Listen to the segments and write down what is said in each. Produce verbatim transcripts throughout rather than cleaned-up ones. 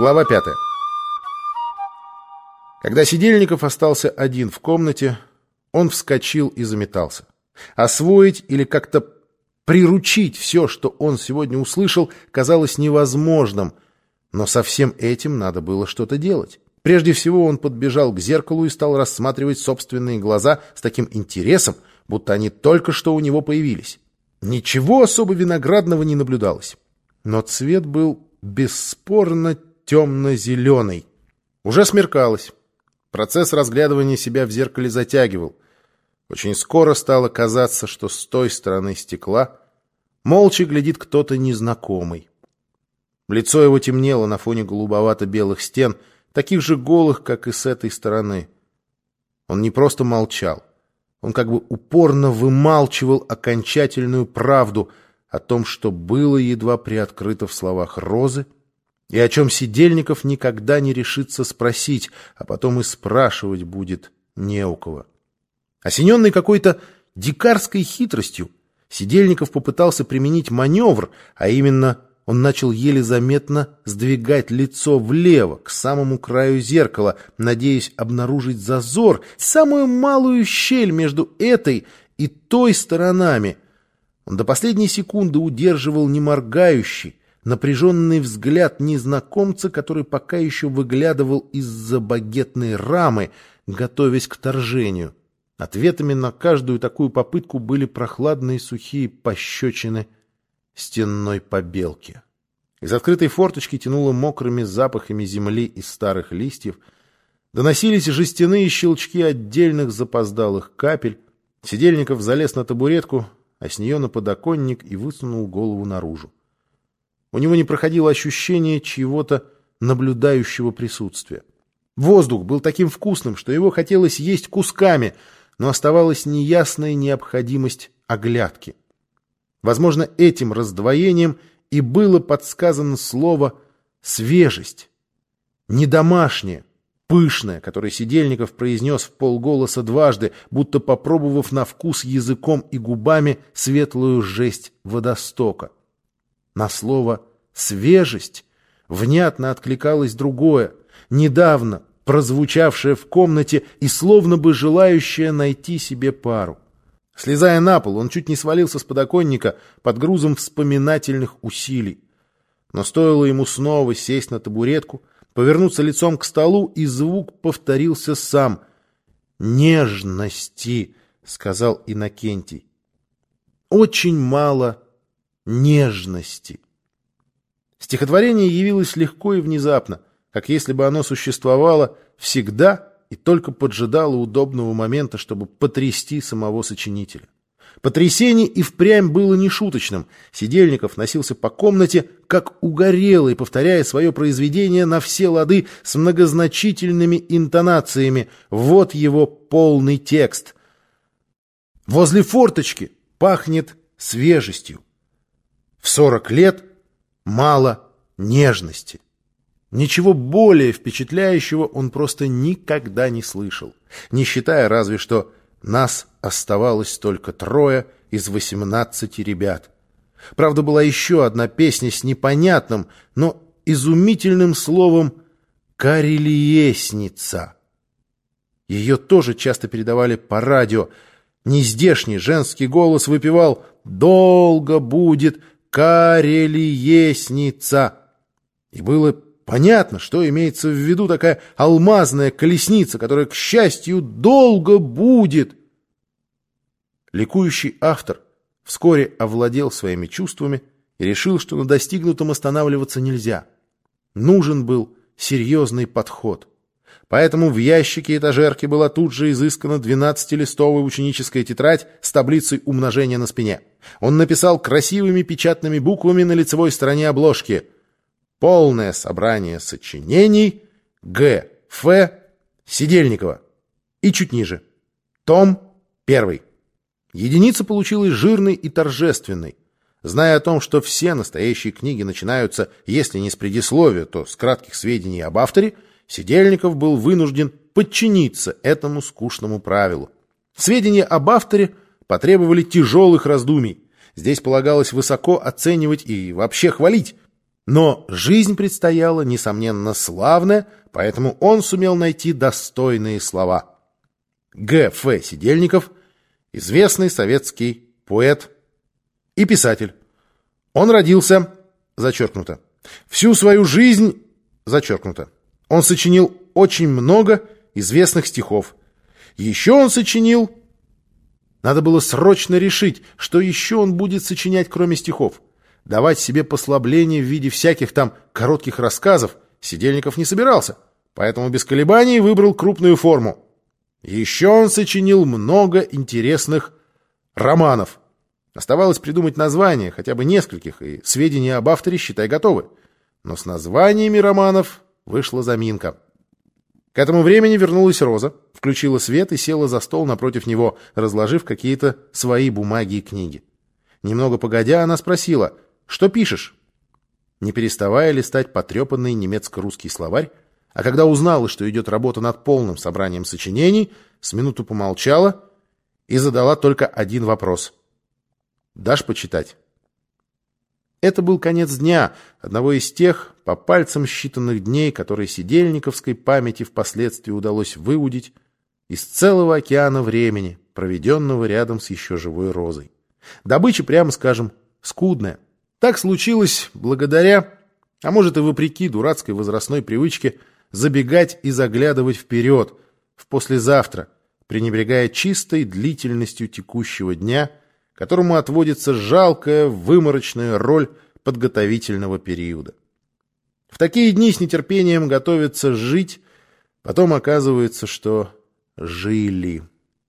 Глава пятая. Когда Сидельников остался один в комнате, он вскочил и заметался. Освоить или как-то приручить все, что он сегодня услышал, казалось невозможным, но со всем этим надо было что-то делать. Прежде всего он подбежал к зеркалу и стал рассматривать собственные глаза с таким интересом, будто они только что у него появились. Ничего особо виноградного не наблюдалось, но цвет был бесспорно темно-зеленый. Уже смеркалось. Процесс разглядывания себя в зеркале затягивал. Очень скоро стало казаться, что с той стороны стекла молча глядит кто-то незнакомый. Лицо его темнело на фоне голубовато-белых стен, таких же голых, как и с этой стороны. Он не просто молчал. Он как бы упорно вымалчивал окончательную правду о том, что было едва приоткрыто в словах Розы, и о чем Сидельников никогда не решится спросить, а потом и спрашивать будет не у кого. Осененный какой-то дикарской хитростью, Сидельников попытался применить маневр, а именно он начал еле заметно сдвигать лицо влево, к самому краю зеркала, надеясь обнаружить зазор, самую малую щель между этой и той сторонами. Он до последней секунды удерживал неморгающий, напряженный взгляд незнакомца, который пока еще выглядывал из-за багетной рамы, готовясь к торжению. Ответами на каждую такую попытку были прохладные сухие пощечины стенной побелки. Из открытой форточки тянуло мокрыми запахами земли и старых листьев. Доносились жестяные щелчки отдельных запоздалых капель. Сидельников залез на табуретку, а с нее на подоконник и высунул голову наружу. У него не проходило ощущение чьего-то наблюдающего присутствия. Воздух был таким вкусным, что его хотелось есть кусками, но оставалась неясная необходимость оглядки. Возможно, этим раздвоением и было подсказано слово «свежесть». Не домашнее, пышное, которое Сидельников произнес в полголоса дважды, будто попробовав на вкус языком и губами светлую жесть водостока. На слово «свежесть» внятно откликалось другое, недавно прозвучавшее в комнате и словно бы желающее найти себе пару. Слезая на пол, он чуть не свалился с подоконника под грузом вспоминательных усилий. Но стоило ему снова сесть на табуретку, повернуться лицом к столу, и звук повторился сам. «Нежности», — сказал Иннокентий. «Очень мало нежности». Стихотворение явилось легко и внезапно, как если бы оно существовало всегда и только поджидало удобного момента, чтобы потрясти самого сочинителя. Потрясение и впрямь было нешуточным. Сидельников носился по комнате, как угорелый, повторяя свое произведение на все лады с многозначительными интонациями. Вот его полный текст. «Возле форточки пахнет свежестью. В сорок лет мало нежности». Ничего более впечатляющего он просто никогда не слышал, не считая разве что нас оставалось только трое из восемнадцати ребят. Правда, была еще одна песня с непонятным, но изумительным словом «карельесница». Ее тоже часто передавали по радио. Нездешний женский голос выпевал «Долго будет карельесница». И было понятно, что имеется в виду такая алмазная колесница, которая, к счастью, долго будет. Ликующий автор вскоре овладел своими чувствами и решил, что на достигнутом останавливаться нельзя. Нужен был серьезный подход. Поэтому в ящике этажерки была тут же изыскана двенадцатилистовая ученическая тетрадь с таблицей умножения на спине. Он написал красивыми печатными буквами на лицевой стороне обложки: «Полное собрание сочинений Г. Ф. Сидельникова». И чуть ниже: «Том первый». Единица получилась жирной и торжественной. Зная о том, что все настоящие книги начинаются, если не с предисловия, то с кратких сведений об авторе, Сидельников был вынужден подчиниться этому скучному правилу. Сведения об авторе потребовали тяжелых раздумий. Здесь полагалось высоко оценивать и вообще хвалить. Но жизнь предстояла, несомненно, славная, поэтому он сумел найти достойные слова. Г Ф Сидельников – известный советский поэт и писатель. Он родился, зачеркнуто, всю свою жизнь, зачеркнуто. Он сочинил очень много известных стихов. Еще он сочинил... Надо было срочно решить, что еще он будет сочинять, кроме стихов. Давать себе послабление в виде всяких там коротких рассказов Сидельников не собирался, поэтому без колебаний выбрал крупную форму. Еще он сочинил много интересных романов. Оставалось придумать название, хотя бы нескольких, и сведения об авторе, считай, готовы. Но с названиями романов вышла заминка. К этому времени вернулась Роза, включила свет и села за стол напротив него, разложив какие-то свои бумаги и книги. Немного погодя, она спросила: «Что пишешь?» Не переставая листать потрепанный немецко-русский словарь, а когда узнала, что идет работа над полным собранием сочинений, с минуту помолчала и задала только один вопрос: «Дашь почитать?» Это был конец дня, одного из тех, по пальцам считанных дней, которые сидельниковской памяти впоследствии удалось выудить из целого океана времени, проведенного рядом с еще живой Розой. Добыча, прямо скажем, скудная. Так случилось благодаря, а может и вопреки дурацкой возрастной привычке, забегать и заглядывать вперед, в послезавтра, пренебрегая чистой длительностью текущего дня, которому отводится жалкая, выморочная роль подготовительного периода. В такие дни с нетерпением готовится жить, потом оказывается, что жили.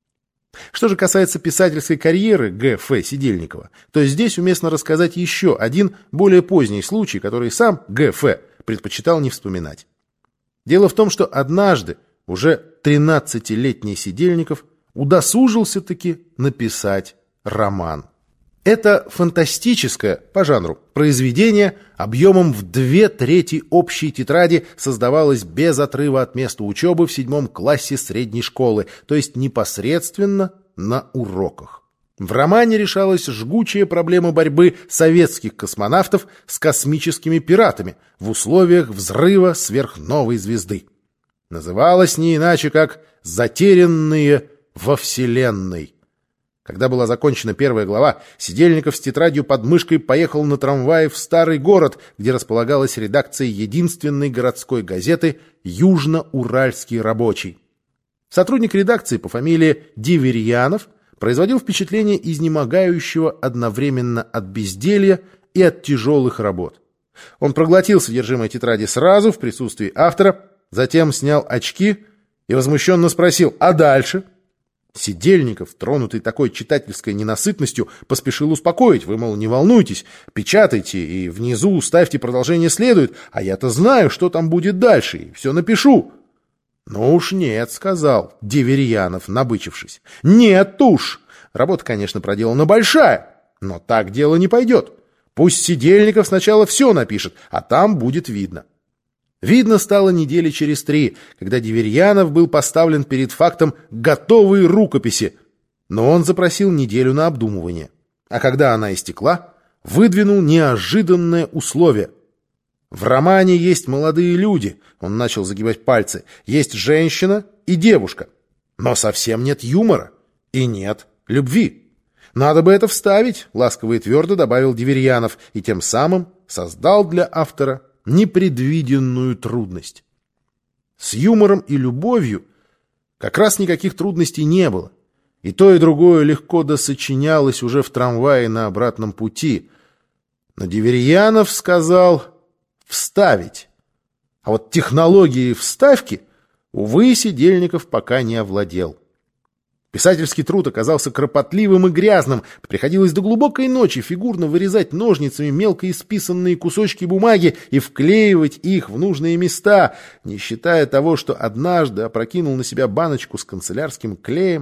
Что же касается писательской карьеры Г Ф Сидельникова, то здесь уместно рассказать еще один более поздний случай, который сам Г Ф предпочитал не вспоминать. Дело в том, что однажды уже тринадцатилетний Сидельников удосужился-таки написать роман. Это фантастическое, по жанру, произведение объемом в две трети общей тетради создавалось без отрыва от места учебы в седьмом классе средней школы, то есть непосредственно на уроках. В романе решалась жгучая проблема борьбы советских космонавтов с космическими пиратами в условиях взрыва сверхновой звезды. Называлось не иначе, как «Затерянные во Вселенной». Когда была закончена первая глава, Сидельников с тетрадью под мышкой поехал на трамвае в старый город, где располагалась редакция единственной городской газеты «Южно-Уральский рабочий». Сотрудник редакции по фамилии Деверьянов производил впечатление изнемогающего одновременно от безделья и от тяжелых работ. Он проглотил содержимое тетради сразу в присутствии автора, затем снял очки и возмущенно спросил: «А дальше?» Сидельников, тронутый такой читательской ненасытностью, поспешил успокоить: «Вы, мол, не волнуйтесь, печатайте и внизу ставьте продолжение следует, а я-то знаю, что там будет дальше, и все напишу». «Ну уж нет», — сказал Деверьянов, набычившись. «Нет уж! Работа, конечно, проделана большая, но так дело не пойдет. Пусть Сидельников сначала все напишет, а там будет видно». Видно стало недели через три, когда Деверьянов был поставлен перед фактом готовой рукописи, но он запросил неделю на обдумывание. А когда она истекла, выдвинул неожиданное условие. В романе есть молодые люди, он начал загибать пальцы, есть женщина и девушка, но совсем нет юмора и нет любви. Надо бы это вставить, ласково и твердо добавил Деверьянов, и тем самым создал для автора непредвиденную трудность. С юмором и любовью как раз никаких трудностей не было. И то, и другое легко досочинялось уже в трамвае на обратном пути. Но Деверьянов сказал «вставить». А вот технологией вставки, увы, Сидельников пока не овладел. Писательский труд оказался кропотливым и грязным. Приходилось до глубокой ночи фигурно вырезать ножницами мелко исписанные кусочки бумаги и вклеивать их в нужные места, не считая того, что однажды опрокинул на себя баночку с канцелярским клеем.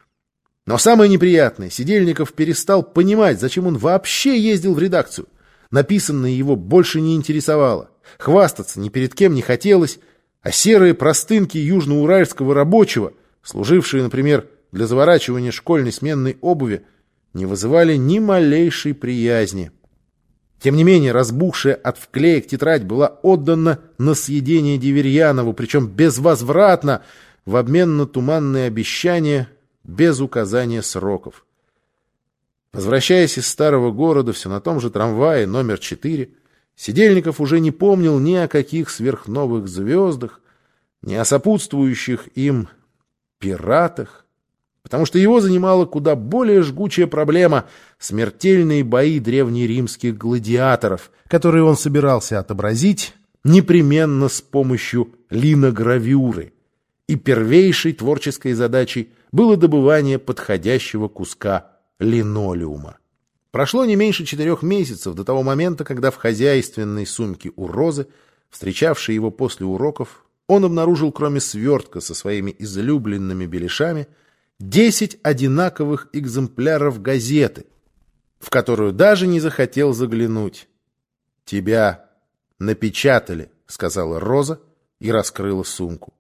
Но самое неприятное, Сидельников перестал понимать, зачем он вообще ездил в редакцию. Написанное его больше не интересовало. Хвастаться ни перед кем не хотелось, а серые простынки южноуральского рабочего, служившие, например, для заворачивания школьной сменной обуви, не вызывали ни малейшей приязни. Тем не менее, разбухшая от вклеек тетрадь была отдана на съедение Деверьянову, причем безвозвратно, в обмен на туманные обещания, без указания сроков. Возвращаясь из старого города все на том же трамвае номер четыре, Сидельников уже не помнил ни о каких сверхновых звездах, ни о сопутствующих им пиратах, потому что его занимала куда более жгучая проблема — смертельные бои древнеримских гладиаторов, которые он собирался отобразить непременно с помощью линогравюры. И первейшей творческой задачей было добывание подходящего куска линолеума. Прошло не меньше четырех месяцев до того момента, когда в хозяйственной сумке у Розы, встречавшей его после уроков, он обнаружил, кроме свертка со своими излюбленными беляшами, десять одинаковых экземпляров газеты, в которую даже не захотел заглянуть. «Тебя напечатали», — сказала Роза и раскрыла сумку.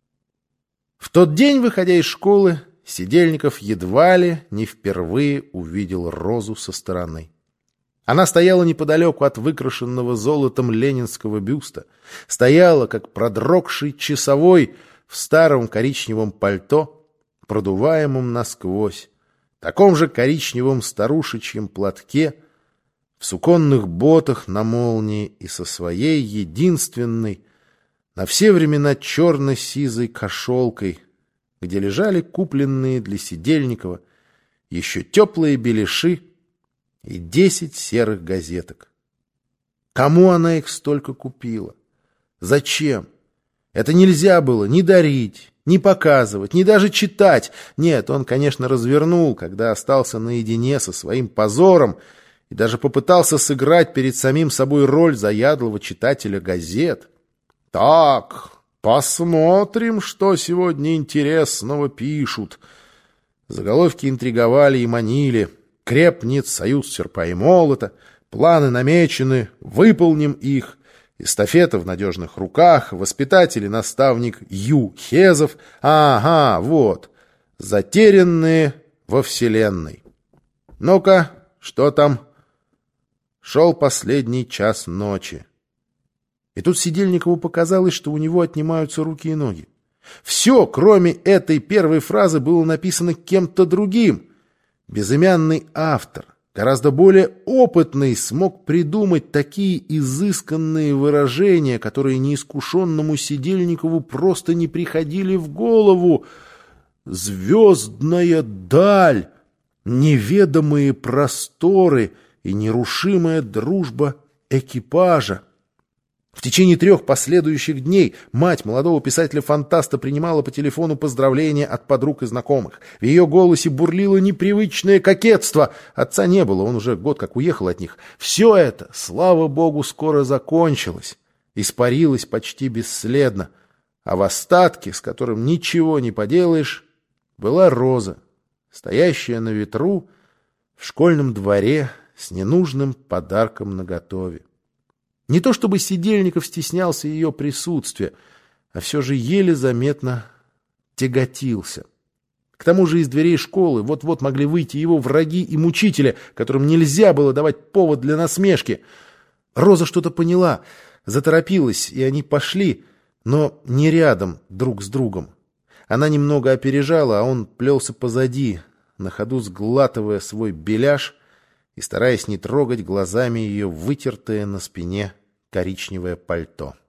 В тот день, выходя из школы, Сидельников едва ли не впервые увидел Розу со стороны. Она стояла неподалеку от выкрашенного золотом ленинского бюста, стояла, как продрогший часовой в старом коричневом пальто, продуваемом насквозь, таком же коричневом старушечьем платке, в суконных ботах на молнии и со своей единственной, на все времена черно-сизой кошелкой, где лежали купленные для Сидельникова еще теплые беляши и десять серых газеток. Кому она их столько купила? Зачем? Это нельзя было ни дарить, ни показывать, ни даже читать. Нет, он, конечно, развернул, когда остался наедине со своим позором, и даже попытался сыграть перед самим собой роль заядлого читателя газет. Так, посмотрим, что сегодня интересного пишут. Заголовки интриговали и манили. Крепнет союз серпа и молота, планы намечены, выполним их. Эстафета в надежных руках, воспитатель и наставник Ю. Хезов. Ага, вот, затерянные во вселенной. Ну-ка, что там? Шел последний час ночи. И тут Сидельникову показалось, что у него отнимаются руки и ноги. Все, кроме этой первой фразы, было написано кем-то другим. Безымянный автор, гораздо более опытный, смог придумать такие изысканные выражения, которые неискушенному Сидельникову просто не приходили в голову. «Звездная даль», «неведомые просторы» и «нерушимая дружба экипажа». В течение трех последующих дней мать молодого писателя-фантаста принимала по телефону поздравления от подруг и знакомых. В ее голосе бурлило непривычное кокетство. Отца не было, он уже год как уехал от них. Все это, слава богу, скоро закончилось. Испарилось почти бесследно. А в остатке, с которым ничего не поделаешь, была Роза, стоящая на ветру в школьном дворе с ненужным подарком наготове. Не то чтобы Сидельников стеснялся ее присутствия, а все же еле заметно тяготился. К тому же из дверей школы вот-вот могли выйти его враги и мучители, которым нельзя было давать повод для насмешки. Роза что-то поняла, заторопилась, и они пошли, но не рядом друг с другом. Она немного опережала, а он плелся позади, на ходу сглатывая свой беляш и стараясь не трогать глазами ее вытертое на спине коричневое пальто.